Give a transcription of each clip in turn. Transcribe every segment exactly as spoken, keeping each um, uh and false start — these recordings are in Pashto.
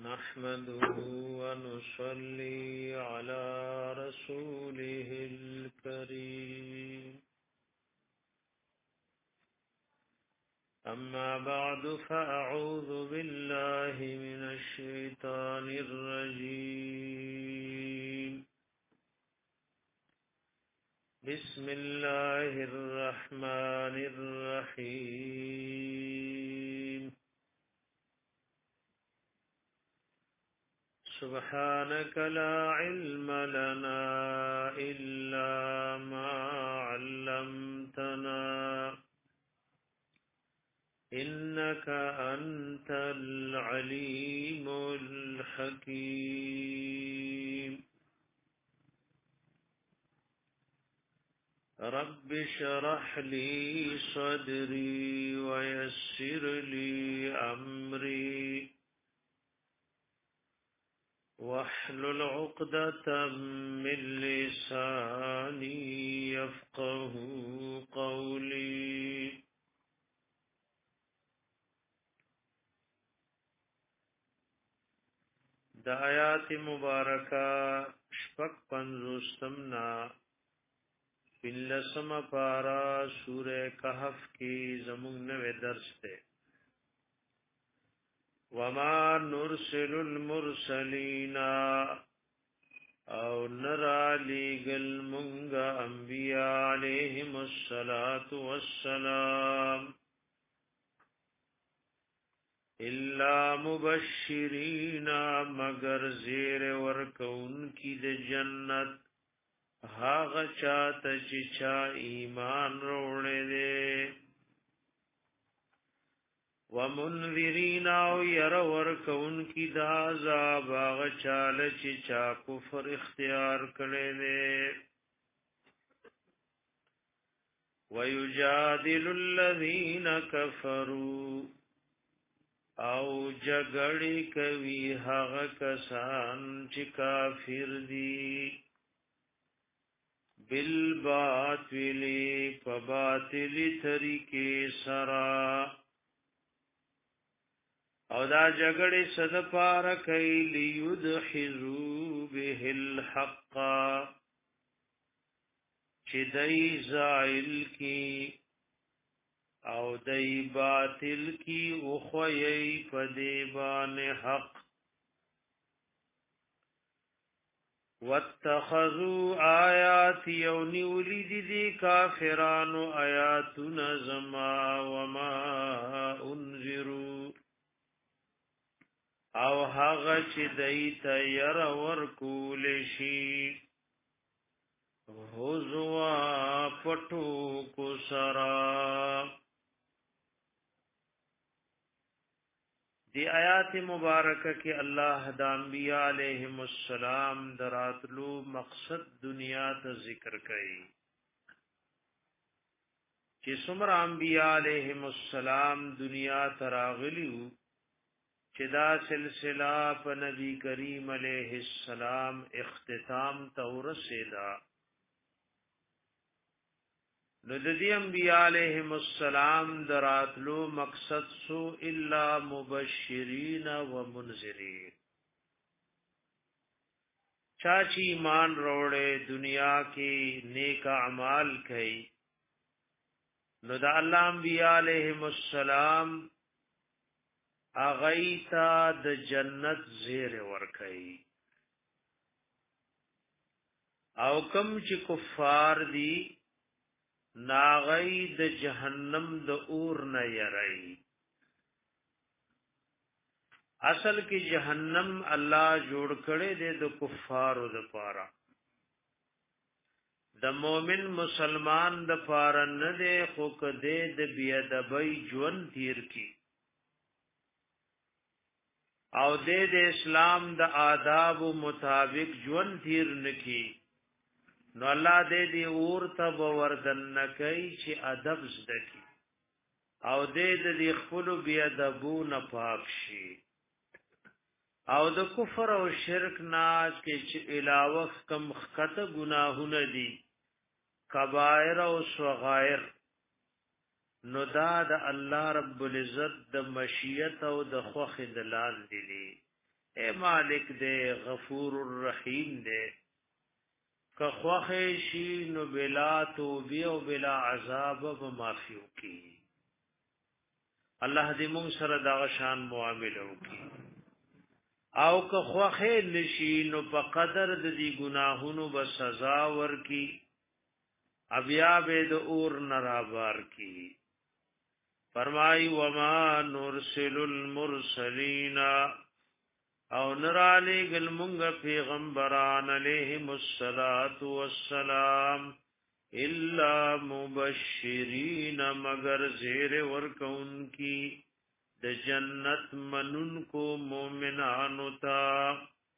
نحمده ونصلي على رسوله الكريم أما بعد فأعوذ بالله من الشيطان الرجيم بسم الله الرحمن الرحيم سبحانك لا علم لنا إلا ما علمتنا إنك أنت العليم الحكيم رب اشرح لي صدري ويسر لي أمري واحلل عقدة من لساني يفقه قولي د آیات مبارکه شپږ پنځوستمنا بلسم پارا سورہ کہف کی زمون نوے درس تے وما نرسل المرسلین او نرا لیگل منگا انبیاء علیہم الصلاة والسلام الا مبشرین مگر زیر ورکون کی د جنت هاغ چاته چې چا ایمان وروړي دي ومنذرین او ير ورکون کی د عذاب هاغ چاله چې چا کفر اختیار کړي دي ويجادل الذين كفروا او جګړې کوي هغه کسان چې کافر دي بالباطل فباطل طریقې سرا او دا جګړې صد پار کوي ليدحزوا به الحق چې دای زائل کی او دای باطل کی او خوی پدیبان حق واتخذوا آیات یونی ولید دی کافرانو آیاتنا زما وما انذروا او هغه چې دای تیر ورکول شي هوزوا پټو کو سرا دی آیات مبارکه کې الله د انبیاء علیهم السلام دراتلو مقصد دنیا ته ذکر کړي چې څومره انبیاء علیهم السلام دنیا ته راغلیو چې دا سلسله په نبی کریم علیه السلام اختتام ته ورسېدا نو د دې انبیاء علیهم السلام دراتلو مقصد سو الا مبشرین و منذرین چاچی ایمان روڑے دنیا کی نیک اعمال کئی نو د الله انبیاء علیهم السلام اغیتا د جنت زیر ور کئی او کم چې کفار دی ناغی د جهنم د اور نه یری اصل کې جهنم الله جوړ کړي دي د کفارو د پاره د مؤمن مسلمان د پاره نه دی خو کده د بی ادبی ژوند تیر کی او د اسلام د آداب مطابق ژوند تیر نکی نو الله دې دې اور ته وردن نکي چې ادب زده کی او دې دې خپل بیا ادبو نه پاک شي او د کفر او شرک نه چې علاوه کم خطه گناهونه دي کبائر او صغائر نو دا د الله رب العزت د مشیت او د خوخ دلال دي اے مالک دے غفور الرحیم دے که خوخه شي نو بلا توبه او بلا عذاب و معافیو کی الله دې مونږ سره دا شان معاملې وکي او که خوخه نشي نو په قدر د دې ګناهونو به سزا ورکي بیا به د اور نرابار کی فرمای وما نرسل المرسلین او نرالی گل منگ پیغمبران علیہم الصلاة والسلام الا مبشرین مگر زیر ورکون کی د جنت منن کو مومنانو تا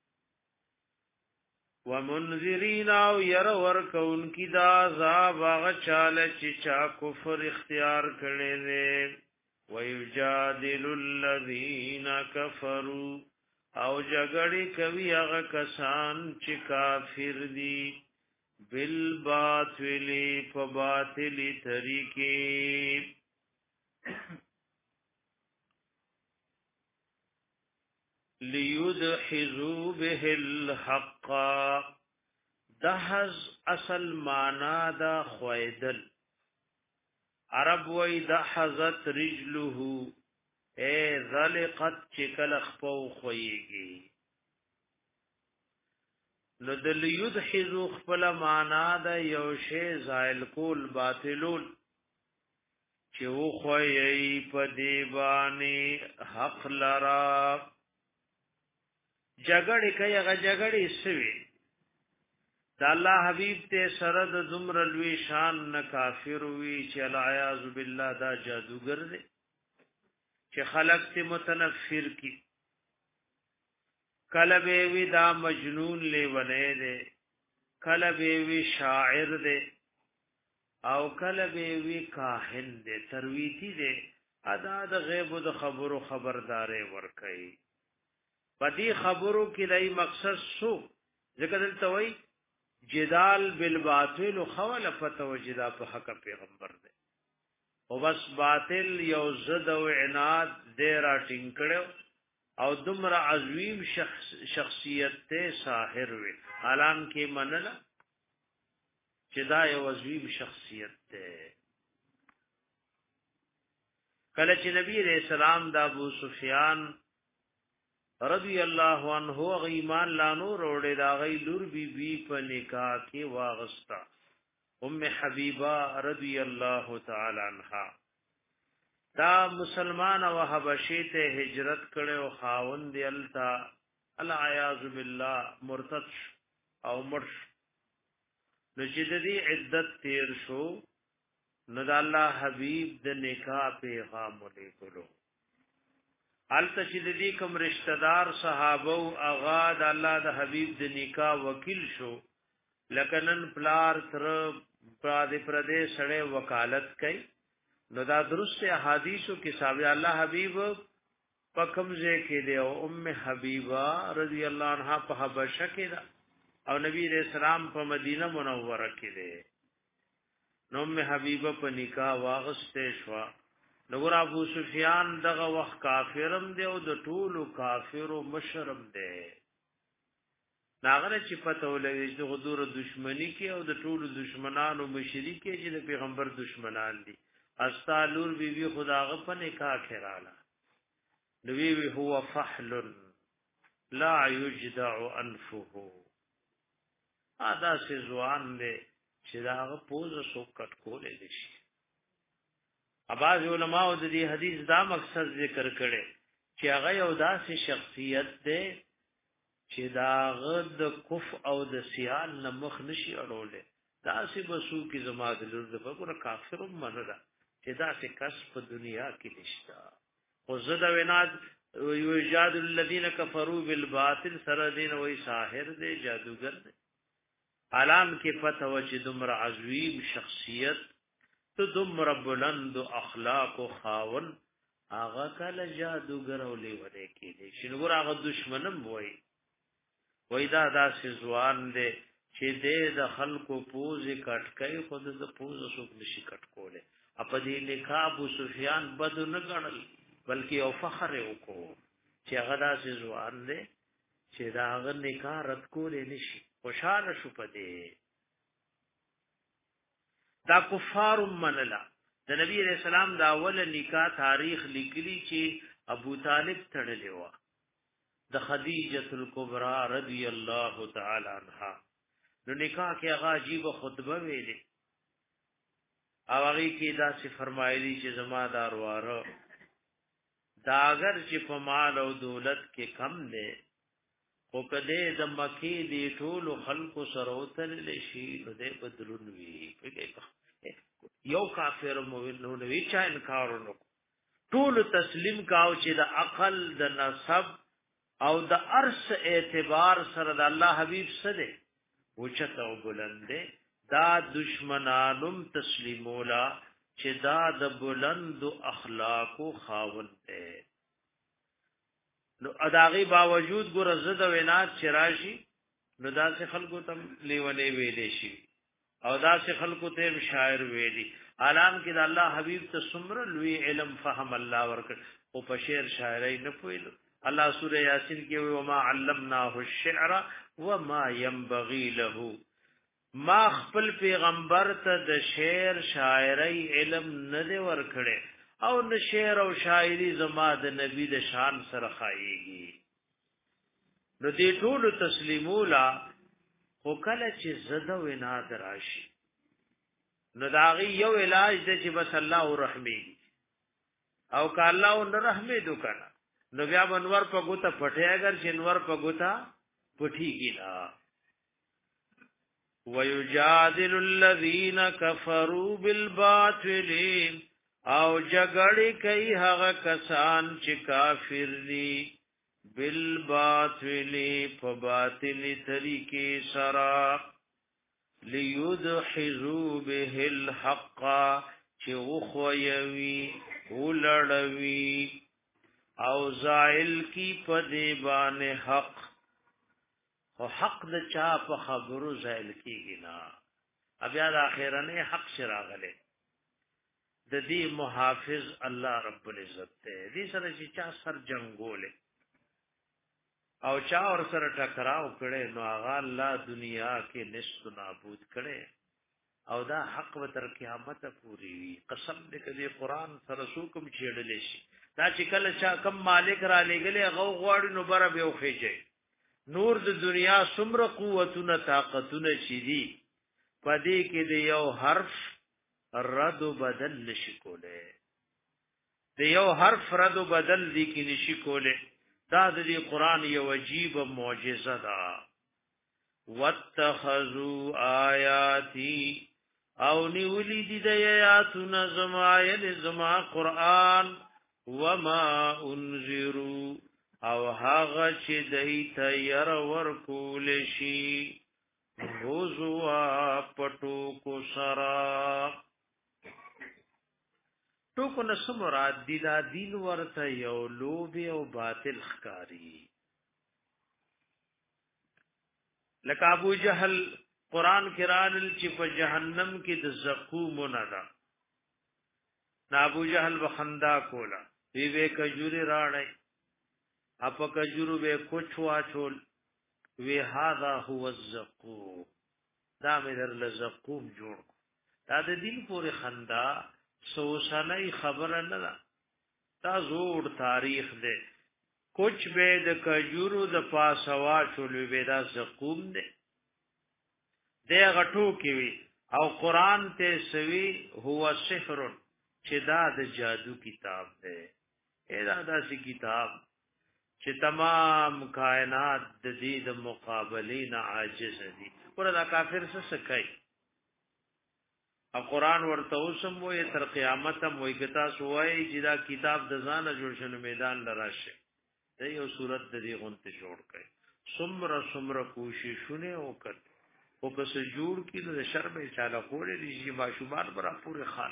ومنذرین او یر ورکون کی دا عذاب آغا چال چچا کفر اختیار کرنے دے ویجادل الذین کفروا او جګړې کوي هغه کسان چې کافر دي بالباطل په باطلی طریقې ليدحزوا به الحق دحز اصل معنا دا خویدل عرب وی دحزت رجله اے ذلقت چکل خپو خویگی نو دل یدحزو خپل معنا دا یوشے زائل کول باطلول چو خویی پا دیبانی حق لرا جگڑی کئی اگا جگڑی سوی دا اللہ حبیب تے سرد زمر الوی شان نکافر وی چی العیاذ باللہ دا جادوگر دے چې خلق ته متنفر کی کله به وی دا مجنون لیونه دے کله به وی شاعر دے او کله به وی کاهن دے ترویتی دے ادا د غیب د خبرو خبردارې ور کوي پدې خبرو کې دای مقصد سو ذکر دلته وای جدال بالباطل خول فتوجدا په حق پیغمبر دے او بس باطل یو زد او عناد دیرا ټینګړو او دمر عظیم شخص شخصیت ته ساحر وي حالان کې منل چې دا یو عظیم شخصیت ته کله چې نبی رسول الله د ابو سفیان رضی الله عنه ایمان لانو روړې دا غي لور بي بي په نکاح کې واغستا ام حبیبہ رضی اللہ تعالی عنہا دا مسلمان او حبشی ته هجرت کړي او خاوند دی التا العیاذ بالله مرتد او مرش نو چې د دې عدت تیر شو نو د الله حبیب د نکاح پیغام ورکړو الته چې د دې کوم رشتہ دار صحابه او اغا د الله د حبیب د نکاح وکیل شو لکنن پلار تر پرادی پردیش سره وکالت کوي نو دا درست احادیثو کې ثابت الله حبیب په کومځه کې دی او ام حبیبہ رضی الله عنها په حبشه کې ده او نبی رسول الله په مدینه منوره کې ده نو ام حبیبہ په نکاح واغسته شو نو ابو سفیان دغه وخت کافرم دی او د ټولو کافرو مشرم دی ناغره چې پته ولګي چې غدور دشمنی کې او د ټولو دشمنانو مشری کې چې د پیغمبر دشمنان دي استالور بی بی خداغه په نکاح کړاله نبی وی هو فحل لا یجدع انفه ادا سي ځوان دي چې داغه پوز سو کټ کولې شي اباظ علماء د دې حدیث دا مقصد ذکر کړي چې هغه یو داسې شخصیت ده چې داغه د کف او د سیال نه مخ نشي اړولې داسې بسو کې زما د لور د بګره کافر منره چې داسې کس په دنیا کې نشتا او زدا وناد یوجاد الذين كفروا بالباطل سر دین وای ساحر دی جادوگر دی عالم کې پته و چې دمر عظیم شخصیت تو دمر بلند اخلاق او خاون هغه کله جادوگر او لیونه کې دي شنو هغه دشمنم وای وای دا داسې ځوان دی چې دې د خلکو پوز کټکای خود د پوز سوق نشي کټکوله په دې نکاح ابو سفیان بد نه غړل بلکې او فخر وکړو چې هغه داسې ځوان دی چې دا هغه نکاح رد کولې نشي خوشاله شو پدې دا کفار منلا د نبی علیہ السلام دا اول نکاح تاریخ لیکلی چې ابو طالب تړلې و د خدیجه الکبرى رضی الله تعالی عنها نو نکاح کې هغه عجیب خطبه ویلې او هغه کې دا څه فرمایلی چې زما دارواره دا اگر چې په مال او دولت کې کم دی او کده د مکی دی ټول خلکو سره وتل شي نو دې بدلون وی یو کافر مومن نو وی چا انکار وکړو ټول تسلیم کاو چې د عقل د نسب او د ارث اعتبار سره د الله حبیب سره اوچته او بلند دا دشمنانم تسلیمولا چې دا د بلند اخلاقو خاوند دی نو اداغي باوجود ګور زده وینات چراشی نو داسې خلکو تم لیونه ویلې شي او داسې خلکو ته شاعر ویلي عالم کې د الله حبيب ته څومره لوی علم فهم الله ورکړ او په شعر شاعري نه پوهیدو الله سوره یاسین کې وما علمناه الشعر وما ينبغي له ما خپل پیغمبر ته د شعر شاعري علم نه دی ورکړي او نه شعر او شاعري زما د نبی د شان سره خایيږي نو دې ټول تسلیمولا خو کله چې زده وینا دراشي نو داغي یو علاج دی چې بس الله رحمي او که الله رحمي دوکنه نو بیا انور په ګوته پټه اگر جنور په ګوته پټي کینا ويجادل الذين كفروا بالباطل او جګړې کوي هغه کسان چې کافر دي بالباطل په باطل طریقې سره ليدحزوا به الحق چې وخويوي ولړوي او زائل کی پدې باندې حق او حق د چا په خبرو زائل کیږي نه بیا د اخرنه حق شراغله د دې محافظ الله رب العزت ته دې سره چې چا سر جنگوله او چا اور سره ټکراو کړي نو هغه الله دنیا کې نشت نابود کړي او دا حق و تر قیامت پوری وي قسم دې کړي قران سره سوکم چېړلې شي دا چې کله چا کم مالک را لګلې هغه غواړي نو بره به وخیږي نور د دنیا څومره قوتونه طاقتونه چي دي پدې کې د یو حرف رد و بدل نشي کوله د یو حرف رد و بدل دي کې نشي کوله دا د دې قران یو عجیب معجزه ده واتخذوا آیاتی او نیولی دی د آیاتنا زمایل زما قران وما انذروا او هغه چې دای ته ير ورکول شي روزوا پټو کو سرا ټوکو نس مراد دی دا دین ورته یو لوب او باطل ښکاری لکه ابو جهل قران کرانل چې په جهنم کې د زقوم نه ده نا ابو جهل بخندا کولا وی وی کجوري راړی اپ کجورو به کوچوا چول وی هاذا هو الزقوم دا مې در لزقوم جوړ دا د دین پورې خندا سو سنای خبره نه ده دا زوړ تاریخ دی کوچ به د کجورو د پاسوا چول وی دا زقوم دی د غټو کې وی او قران ته سوي هو سحر چې دا د جادو کتاب دی اېدا داسې کتاب چې تمام کائنات د دې د مقابلې نه عاجز دي وردا کافر څه سکای او قران ورته اوسم وې تر قیامت هم وې کتا سوای چې دا کتاب د ځانه جوړ شنو میدان لراشه د یو صورت د دې غونته جوړ کړي سمره سمره کوششونه وکړ او کس جوړ کړي د شر به چاله کوړي دي ماشومان برا پورې خان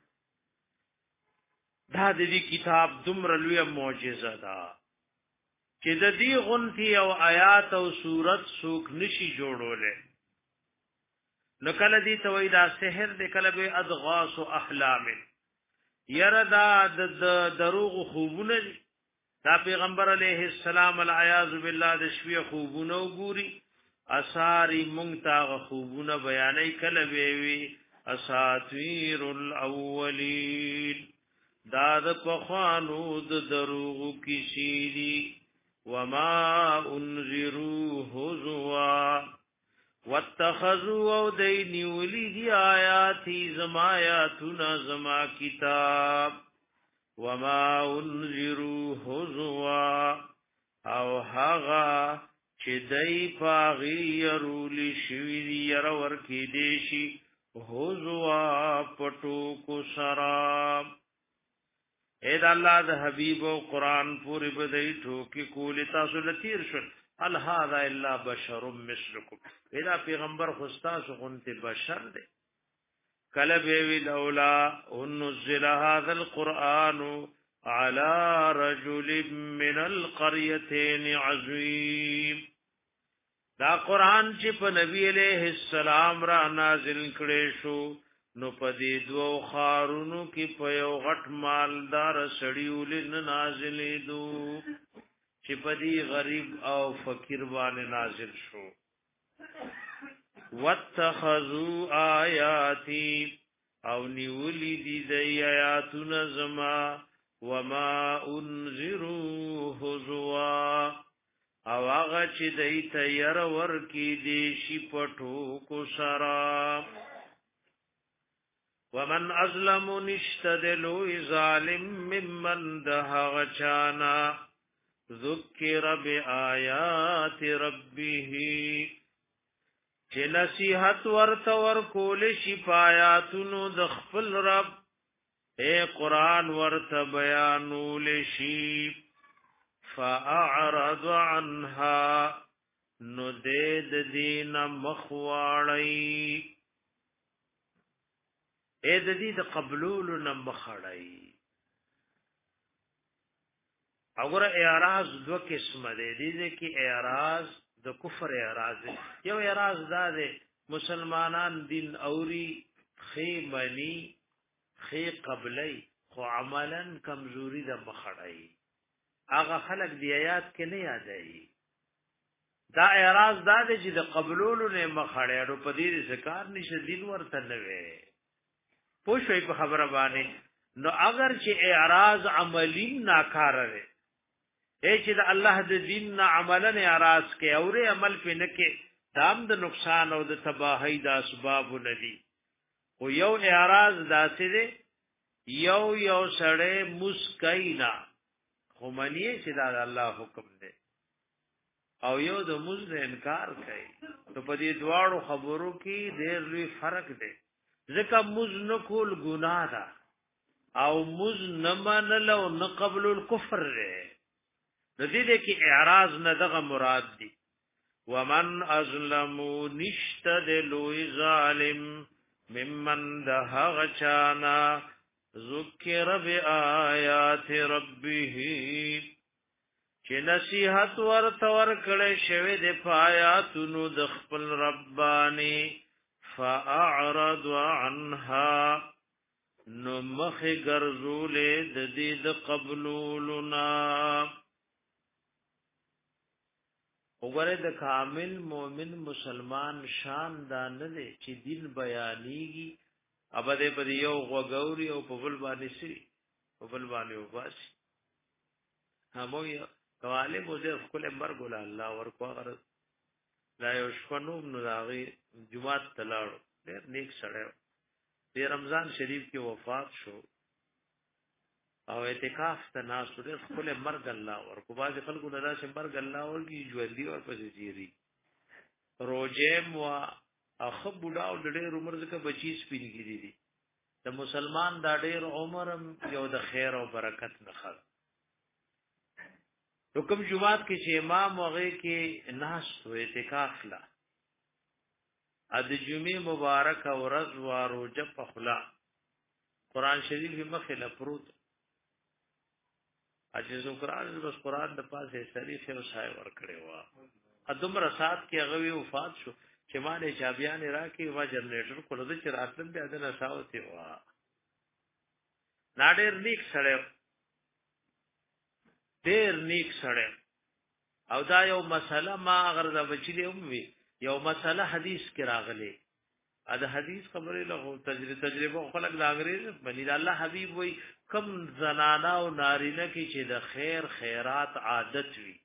دا د دې کتاب دومره لوی معجزه ده چې د دې غونتی او آیات او صورت سوک نشي جوړولې نو کله دې توي دا سحر دې کله به اضغاث او احلام يردا د دروغ خوبونه دا پیغمبر علیہ السلام العیاذ بالله د شوی خوبونو ګوري اثاری مونږ خوبونه بیانې کله وی اساطیر الاولین دا د پخوانو د دروغ کیسې دي وما انذروا هزوا واتخذوا او دینی ولی دی آیاتی زما آیاتنا زما کتاب وما انذروا هزوا او هغا چې دای پاغي يرول شوی دی ير ورکی دیشي هزوا پټو کو سراب اے د الله د حبیب او قران پوری بدای ټوکی کول تاسو لتیر شل ال هذا الا بشر مثلکم اذا پیغمبر خوستا سو غنت بشر دے کله وی لولا انزل هذا القران على رجل من القريتين عظيم دا قران چې په نبی علیہ السلام را نازل کړي شو نو پدې دوو خارونو کې په یو غټ مالدار سړیول نه نازلې دو چې پدې غریب او فقیر باندې نازل شو واتخذوا آیاتی او نیولی دی دی آیاتنا زما وما انذروا هزوا او هغه چې دی تیار ورکی دی شي پټو کو سرا ومن ازلم نشتدلو ظالم ممن دهغ چانا ذکر بآیات ربه چې نصیحت ورته ورکول شي پایاتونو د خپل رب اے قران ورته بیانول شي فاعرض عنها نو دې د دین مخواړی اے د دې د قبول نه مخړی اگر اعراض دو قسم ده دي کې اعراض د کفر اعراض یو اعراض دا ده مسلمانان دین اوري خې منی خې قبلي خو عملا کمزوري د مخړی هغه خلق دی آیات کې نه یادای دا اعراض دا ده چې د قبولولو نه مخړی او په دې ذکر نشه دین ورته نه وي پوښوي په خبره باندې نو اگر چې اعراض عملی ناکار وي اے چې د الله د دین نه عملا اعراض کې اوره عمل په نه کې دام د نقصان او د تباہی د اسباب ندي او یو اعراض داسې دی یو یو سړی مسکینا خو منی چې دا الله حکم دی او یو د مز انکار کوي نو په دې دواړو خبرو کې ډېر لوی فرق دی ځکه مز نه کول ګناه ده او مز نه منل او نه قبول الکفر دی د دې کې اعراض نه دغه مراد دی ومن ازلم نشتدلوا ظالم ممن دهغ چانا ذکر بآیات ربه چې نصیحت ورته ورکړې شوی د آیاتونو د خپل ربانی فاعرض عنها نو مخ ګرځولې د دې د قبولنا وګوره د کامل مؤمن مسلمان شان دا نه دی چې دین بیانېږي ابده په یو غوګوري او په بل باندې سي په بل باندې وباسي همو یو قواله موږ خپل مرګ ول الله ورکو غرض لا یو شپنو نو داغي جمعه تلاړو ډېر نیک سره د رمضان شریف کې وفات شو او اعتکاف ته ناس ډېر خپل مرګ الله ورکو باز خلکو نه راشه مرګ الله ورکی ژوندۍ او پسې جیری روزه مو اخ بوډا او ډېر عمر ځکه بچی سپینګری دي د مسلمان دا ډېر عمر یو د خیر او برکت نه خل حکم جمعات کې چې امام هغه کې ناس و اعتکاف لا ا د جمعې مبارک ورځ وارو جب خلا قران شریف مخه لپروت اجازه قران بس قران د پاسه شریف او صای ور کړي وا ادم رسات کې هغه وفات شو چې ما له چابيان راکې وا جنریټر کولو چې راتلم بیا د نساوته وا ناډر لیک سره ډیر نیک سره او دا یو مسله ما اگر دا بچی دی هم وی یو مسله حدیث کې راغلی ا د حدیث خبرې له تجربه تجربه خلک د انګريز بني د الله حبيب وی کم زنانا او نارینه کې چې د خیر خیرات عادت وی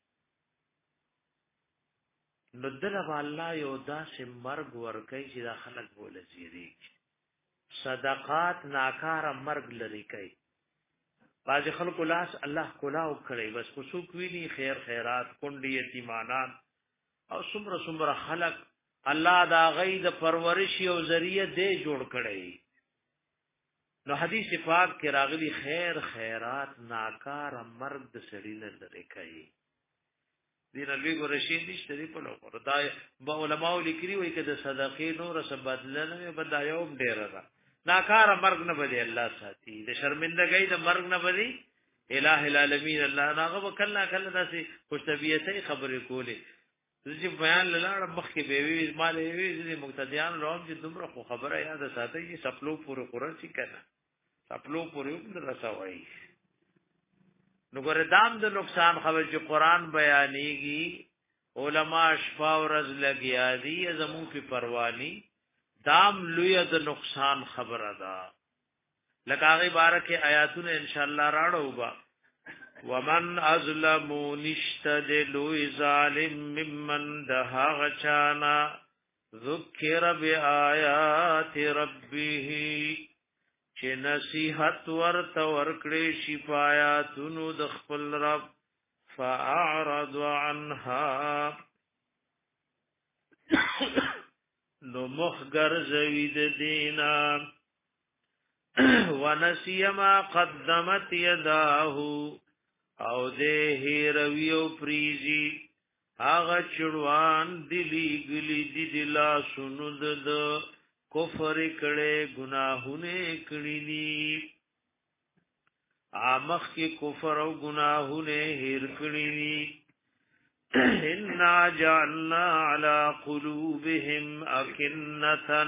نو دلته الله یو داسې مرګ ورکړي چې د خلک بوله زیری صدقات ناکاره مرګ لري کوي باز خلکو لاس الله کلاو کړي بس خصوص ویني خیر خیرات کندي یتیمانان او څومره څومره خلق الله دا غي د پرورش او ذریعہ دې جوړ کړي نو حدیث پاک کې راغلي خیر خیرات ناکاره مرګ د سړی نه لري کوي دین الوی ګو رشید دي شری په لور دا به علماء لیکري وای کده صدقې نور څه بدلنه بدایوم ډیر را ناکاره مرګ نه بدی الله ساتي د شرمندګۍ د مرګ نه بدی الہ العالمین الله ناغه وکلا کله داسې خوش طبيعتي خبرې کولې چې بیان لاله مخ کې به وی مال وی چې مقتدیان روم چې دومره خو خبره یاد ساتي چې سپلو پورې قرآن شي کنه سپلو پورې هم رسوي نو ګره دام د نقصان خبر چې قرآن بیانېږي علما شفا ورز لګیا دي زمو په پرواني دام لوی د نقصان خبره ده لکه هغه بارکه آیاتونه ان شاء الله راړو با ومن ازلم نشتد لوی ظالم ممن دها غچانا ذکر بیاات ربه چې نصیحت ورته ورکړي شفاعتونو د خپل رب فاعرض عنها نو مخگر زوید دینا ونسی ما قدمت یداه او ده هیرویو پریزی آغا چڑوان دلی گلی دی دلا سند د کفر کڑے گناہونے کڑینی آمخ کی کفر او گناہونے ہیر کڑینی انا جعلنا على قلوبهم اكنة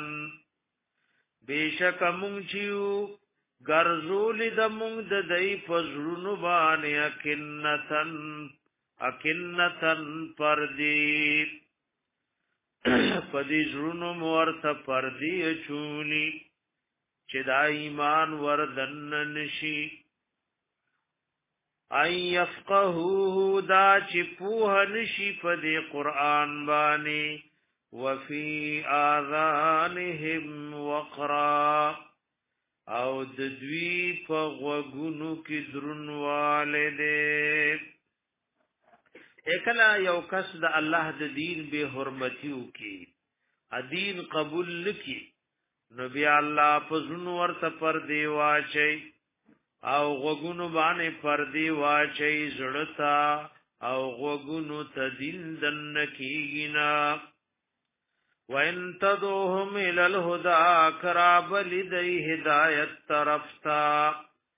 بیشک مونږیو ګرځول د مونږ د دای پزړونو باندې اكنتن اكنتن پردی پدې زړونو مورته پردی چولی چې د ایمان وردن نشي ای یفقهوه دا چې پوه نشي په دې قران باندې وفي اذانهم وقرا او د دوی په غوګونو کې درنواله دې اکلا یو کس د الله د دین به حرمتیو کې ادین قبول لکی نو بیا الله په زونو ورته پر دی واچي او غوګونو باندې پردي واچي زړتا او غوګونو تدین دن کینا وان تدوهم الى الهدى قراب لدي هدايت طرفتا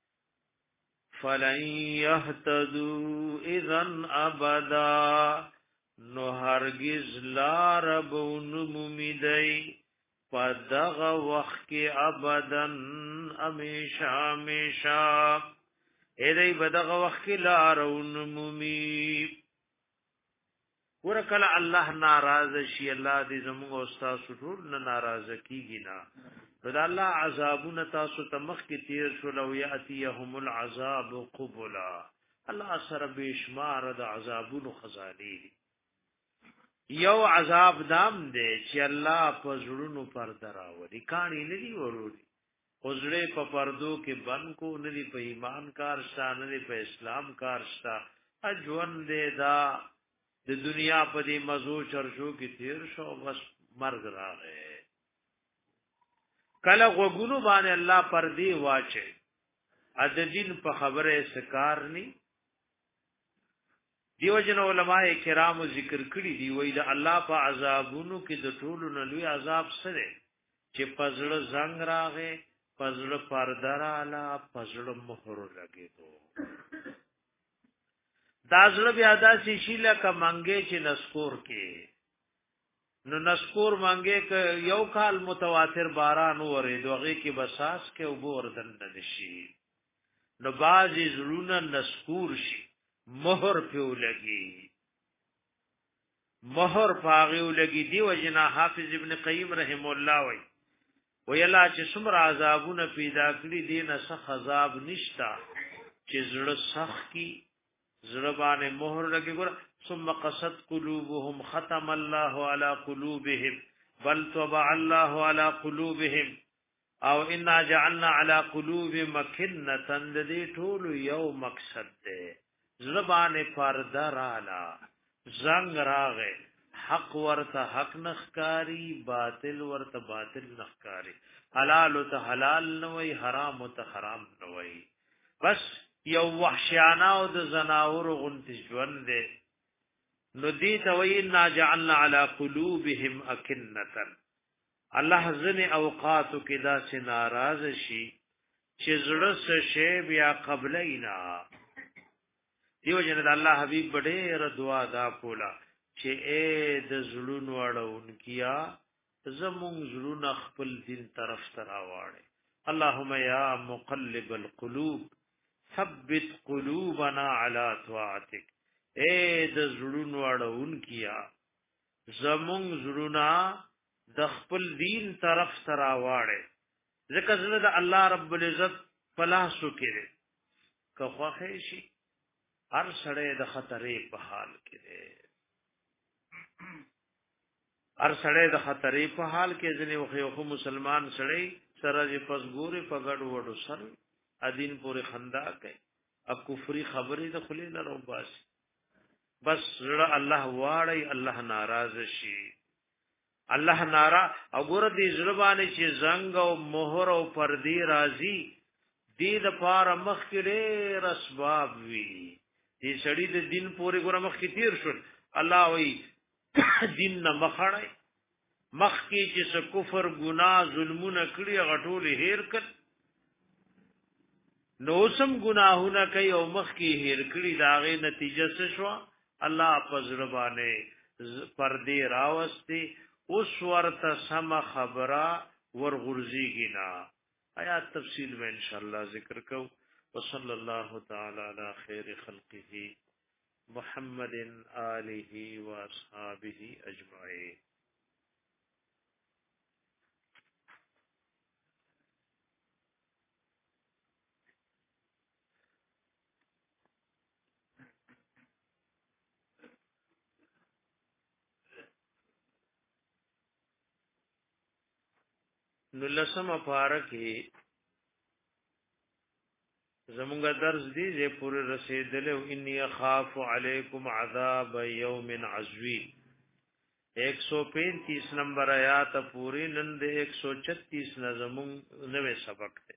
فلن يهتدوا اذا ابدا نو هرگز لا ربون ممیدای پدغ وقت کی ابدن امیشا امیشا ایدی بدغ وقت کی لارون ممی ورکل اللہ ناراض شی اللہ دی زمونږ استاد سټول نه ناراض کیږي نه بد الله عذابون تاسو تمخ کی تیر شو لو یاتیهم العذاب قبلا الله سره بشمار د عذابون خزانی یو عذاب دام دی چې الله په زړونو پر دراوري کانی نه دی وروري حضرې په پردو کې بن کو نه دی په ایمان کار شته نه دی په اسلام کار شته اجون دې دا د دنیا په دې مزو چرشو کې تیر شو بس مرګ راغی کله غوګونو باندې الله پر دی واچي ا د دین په خبره سکار ني دیو جن علماء کرام ذکر کړی دی وای د الله په عذابونو کې د ټولو نه لوی عذاب سره چې پزړه زنګ راغې پزړه پردراله پزړه مهر لګېدو دازړه بیا داسې شیله کا منګې چې نسکور کې نو نسکور منګې ک یو کال متواتر باران وره دوغه کې بساس کې او بور دند نشي نو باز زړونه نسکور شي مہر پیو لگی مہر پاغیو لگی دی وجنا حافظ ابن قیم رحم الله وی وی الله چې څومره عذابونه پیدا کړی دي نه څه عذاب نشتا چې زړه سخت کی زړه باندې مہر لګي ګور ثم قست قلوبهم ختم الله على قلوبهم بل طبع الله على قلوبهم او انا جعلنا على قلوب مكنه الذي طول یو مقصد ده زبان پرده رالا زنگ راغه حق ورته حق نخکاری باطل ورته باطل نخکاری حلال ته حلال نوې حرام ته حرام نوې بس یو وحشیانه او د زناور غنت ژوند ده نو دي ته وی انا جعلنا على قلوبهم اكنه الله ځنه اوقاتو کې دا سي ناراض شي چې زړه سه شی بیا قبلینا دیو جن د الله حبیب ډېر دعا دا کولا چې اے د زړونو اړون کیا زمون زړونه خپل دین طرف ترا واړي اللهم یا مقلب القلوب ثبت قلوبنا على طاعتك اے د زړونو اړون کیا زمون زړونه د خپل دین طرف ترا واړي ځکه زړه د الله رب العزت پلاسو کړي که خوښ شي هر سړی د خطرې په حال کې دی هر سړی د خطرې په حال کې ځنې وخیو مسلمان سړی سره چې پس ګوري په ګډ وډو سره ادین پورې خندا کوي اب کفری خبرې د خلی نه رو بس بس زړه الله واړی الله ناراض شي الله نارا او ګور دې زړه باندې چې زنګ او مہر او پردی راضي دې د پار مخ کې ډېر اسباب وی دې سړی د دین پورې ګور مخ کې تیر شو الله وی دین نه مخړای مخ کې چې څه کفر ګناه ظلمونه کړی غټول هیر کړ نو سم ګناهونه کوي او مخ کې هیر کړی داغه نتیجه څه شو الله پزړ باندې پردې راوستي اوس ورته سم خبره ورغورځيږي نه آیات تفصیل میں انشاءاللہ ذکر کو وصلی اللہ تعالی علی خیر خلقه محمد آلہ و اصحابہ اجمعین نلسم پارکی زمونږ درس دی چې پورې رسیدلو انی اخاف علیکم عذاب یوم عظیم ایک سو پینتیس نمبر آیات پوری نن دے ایک سو چھتیس نظمون نوے سبق دے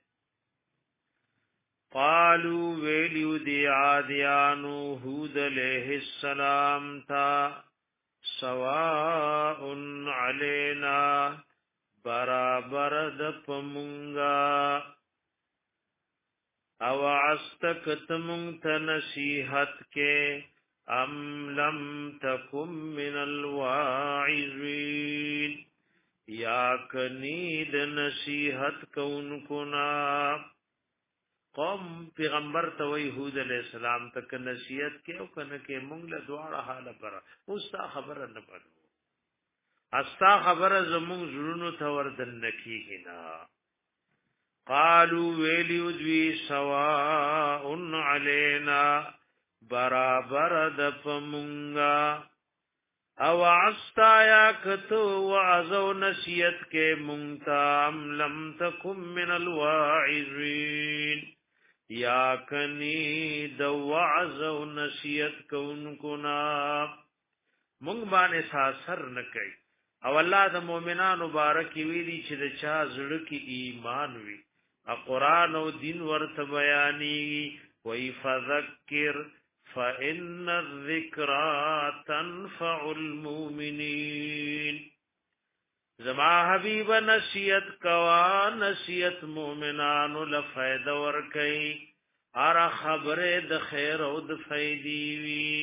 قالو ویلیو دی عادیانو حود علیہ السلام تا سواء علینا برابر دپمونگا او عستکت منت نصیحت کے ام لم تکم من الواعظین یا کنید نصیحت کون کنا قوم پیغمبر توی حود علیہ السلام تک نصیحت کے او کنکے منگل دوارا حال برا استا خبر نبنو استا خبر زمون زرونو توردن نکی گنا قالوا ویلیو دوی سواء علینا برابر دپمونگا او عستا یا کتو وعزو نسیت کے منتام لم تکم من الواعظین یا کنی دو وعزو نسیت کونکنا مونگ بانے ساسر نکی او الله د مؤمنانو بارکی ویلی چې د چا زړه کې ایمان وي ا قران او دین ورته بیانې وای فذکر فان الذکرى تنفع المؤمنین زما حبیب نصیحت کوا نصیحت مؤمنانو لفائدہ ور کوي ار خبره د خیر او د فائدې وی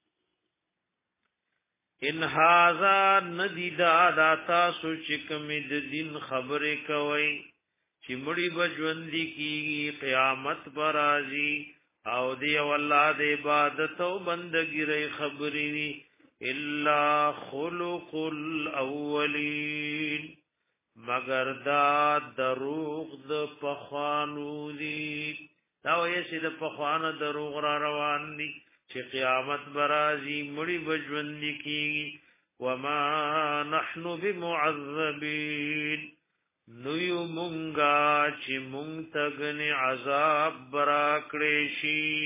ان هاذا ندیدا داتا سوچ کم د دین خبره کوي چې مړی بجوندې کی قیامت برازي او دی والله د عبادت او بندګی ری خبرې الا خلق الاولین مگر دا دروغ د پخوانو دی دا وایي چې د پخوانو دروغ را روان دي چې قیامت برازي مړي بجوند کی وما نحن بمعذبين نو مونگا چې مونږ تګن عذاب برا کړې شي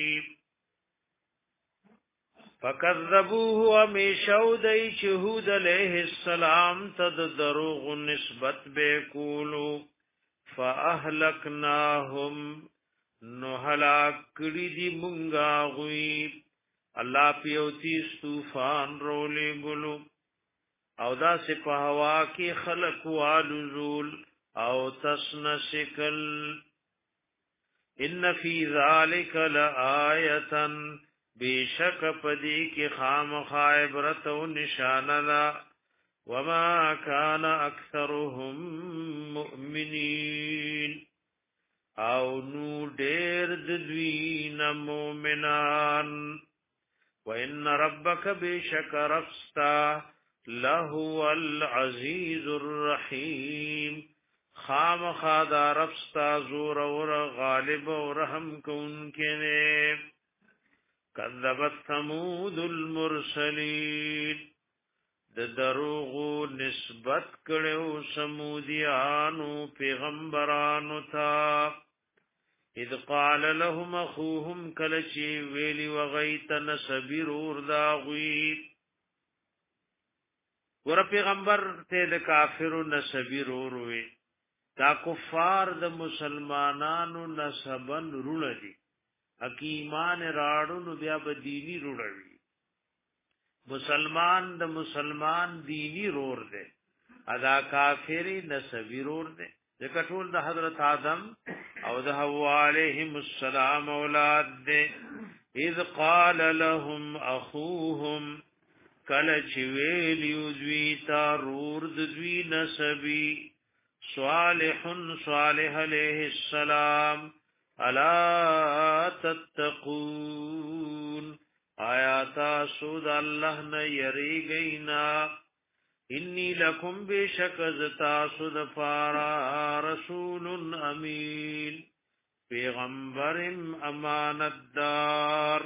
فکذبوه ومیشو دی چهود علیہ السلام تد دروغ نسبت بے کولو فاہلکناہم نو ہلاک کړي دي مونږه غوي الله پیوتی طوفان رولې ګلو او دا په هوا کې خلق والذول او تسن شکل ان فی ذلک لآیه بیشک پدی کی خام خائبرت و نشاننا وما کان اکثرهم مؤمنین او نو ډیر د دوی نه مؤمنان وان ربک بیشک رفستا لهو العزیز الرحیم خام خادا رفستا زور اور غالب و رحم کون کے نے کذبت ثمود المرسلین د دروغو نسبت کړو سمودیانو پیغمبرانو ته اذ قال لهم اخوهم کلچی ویلی وغیت نصبر ارداغوی ور پیغمبر ته د کافرو نصبر اوروي دا کفار د مسلمانانو نسبن رونه دي اکی ایمان راړو نو بیا به دینی روړوي مسلمان د مسلمان دینی رور دی ادا کافری نسبی رور دی ځکه ټول د حضرت آدم او د حوا علیهم السلام اولاد دی اذ قال لهم اخوهم کله چې ویلیو دوی تا رور د دوی نسبی صالح صالح علیه السلام الا تتقون آیاتا سود اللہ نے یریگینا انی لکم بشک زتا سود فارا رسول امین پیغمبر امانت دار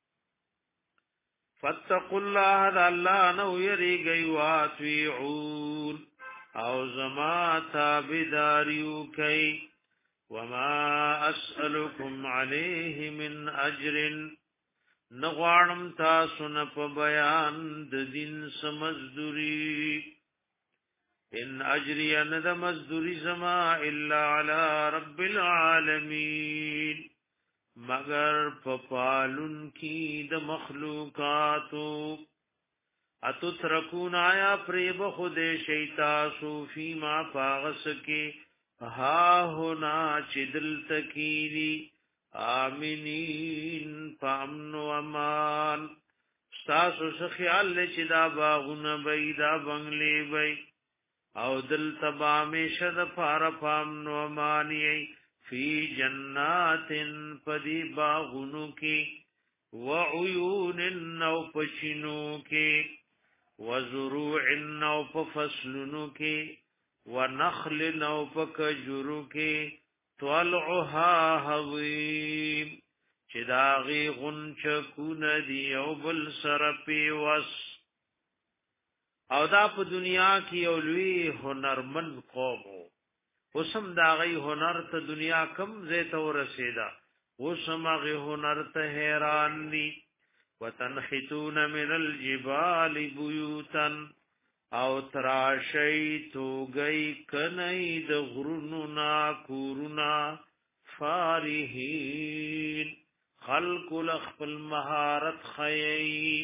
فاتقوا اللہ دا اللہ نو یریگی واتویعون او زما تابداریو کئی وما اسألكم عليه من اجر نغوانم تاسو نه په بیان د دین سمزدوری ان اجری ان د مزدوری زما الا علی رب العالمین مگر په پالون کی د مخلوقاتو اتو ترکون آیا پریب خود شیطا صوفی ما پاغس کی ها ہونا چدل تکیری آمینین فامن و امان ستاسو سخیال لچی دا باغون بی دا بنگلی بی او دل تبامیشد پار فامن و امانی فی جنات پدی باغونو کی وعیون او پشنو کی وزروع او پفصلنو کی ونخل او پکجرو کی طلعها حویم چه داغی غنچکون دی او بل سرپی وس او دا په دنیا کی اولوی هنرمن قومو وسم داغی هنر ته دنیا کم زیتا ورسیدا وسم اغی هنر ته حیران دی وتنحتون من الجبال بیوتن او تراشی تو گئی کنئی د غرونو نا کورونا فارحین خلق لخپل مهارت خیئی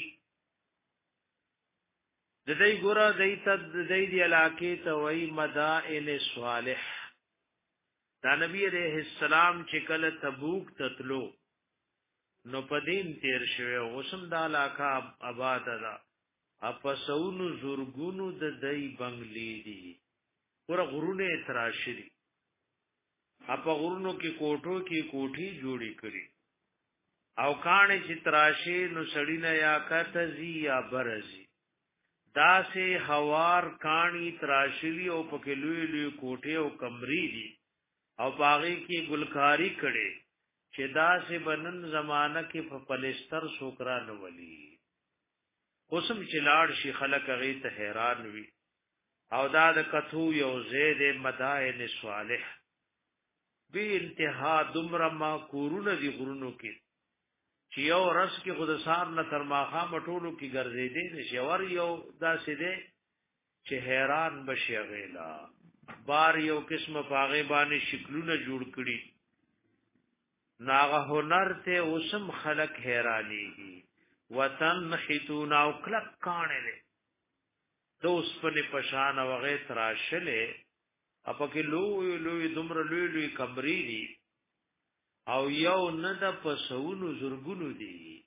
د دې ګورا دیت د دې دی علاقه ته وای مدائن صالح دا نبی عليه السلام چې کله تبوک تتلو نو پدین تیر شوه وسم دا علاقه آباد ده اپسونو زورګونو د دای بنگلی دي ور غرونه تراشري اپ غرونو کې کوټو کې کوټي جوړی کړي او کانی چې تراشی نو سړی نه یا کتزی یا برزی دا سه هوار کانی تراشلی او پکې لوی لوی کوټه او کمری دي او باغی کې گلکاری کړي چې دا سه بنن زمانہ کې په پلستر سوکرا نه ولي اوسم چې لاړ شي خلک هغه ته حیران وي او دا د کتو یو زید مدائن صالح بی انتها دمرما کورونه دی غرونو کې چې یو رس کې خود سار نه تر ماخه مټولو کې ګرځېدې نشي ور یو دا سده چې حیران بشي غیلا بار یو قسم پاغه باندې شکلونه جوړ کړي ناغه هنر ته اوسم خلق حیرانيږي وطن حتون او کلک کانه دوس په پشان او غې تراشله اپا کې لوی لوی دمر لوی لوی کمری دي او یو نه د پسونو زرګونو دي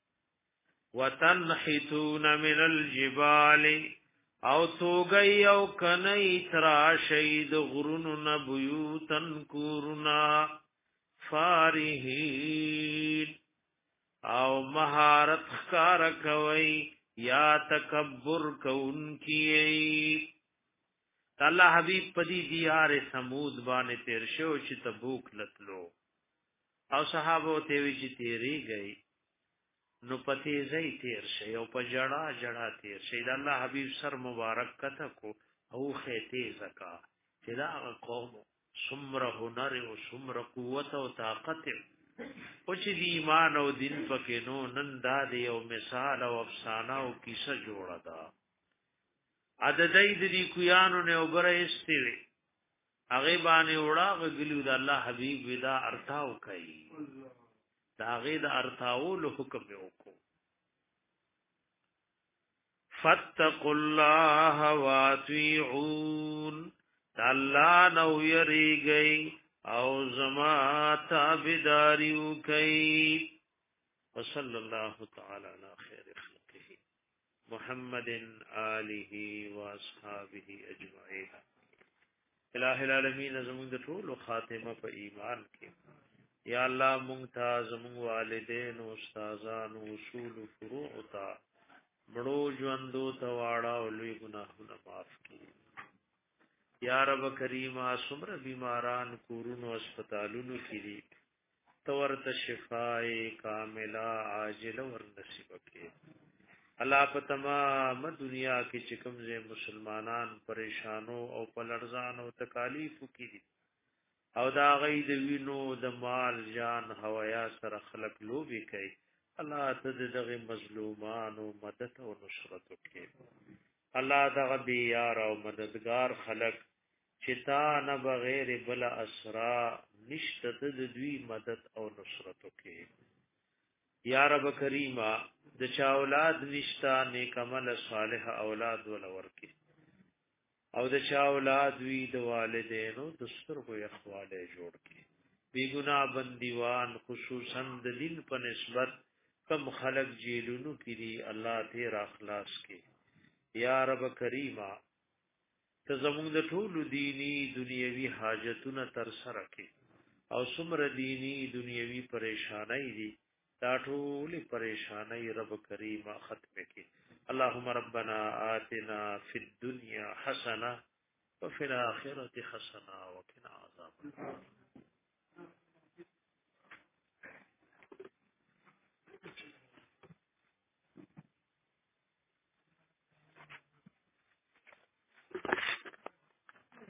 وتنحتون من الجبال او توګي او کني تراشید غرونو نبيوتن کورنا فارهین او مهارت کار کوي یا تکبر کون کی الله حبیب پدی دیار سمود باندې تیر شو چې تبوک لتلو او صحابه ته وی چې تیری گئی نو پتی زئی تیر شي او په جړه جړه تیر شي د الله حبیب سر مبارک کته کو او خېته زکا چې دا قوم سمره هنر او سمره قوت او طاقت او چې دی ایمان او دین پکې نو نن دا دی او مثال او افسانه او کیسه جوړه دا عددای دې کویانو نه وګره استوي هغه باندې وړا غلو د الله حبيب ودا ارتاو کوي دا غي د ارتاو له حکم وکړو فتقوا الله واطيعون الله نو يريږي او زما تابعداريو کوي وصلى الله تعالى على خير خلقه محمد آله واصحابه اجمعين الہ العالمین زمون د ټول خاتمه په ایمان کې یا الله مونږ ته زمون والدین او استادانو اصول فروع تا مړو ژوندو ته واړه او لوی ګناهونه معاف کړي یا رب کریم اسمر بیماران کورونو هسپتالونو کې دي تورته شفای کامله عاجله ور نصیب کړي الله په تمام دنیا کې چې کوم ځای مسلمانان پریشانو او په لړزان او تکالیف کې دي او دا غي د وینو د مال جان هوایا سره خلق لوبي کوي الله ته دغه مظلومانو مدد او نصرت وکړي الله دغه بیار او مددگار خلق چې تا نه بغیر بل اسرا نشته د دوی مدد او نصرت وکړي یا رب کریما د چا اولاد نشتا نیک عمل صالح اولاد ول ورکی او د چا اولاد وی د والدینو د سترګو اخواله جوړ کی بی ګنا بندیوان خصوصا د دین په نسبت کم خلق جیلونو کړي الله دې را اخلاص کی یا رب کریما ته زموږ د ټولو دینی دنیوي حاجتونه تر سره کی او سمر دینی دنیوي پریشانای دي دا ټول پریشانای رب کریم ختم کی اللهم ربنا آتنا فی الدنيا حسنه وفي الاخره حسنه وقنا عذاب النار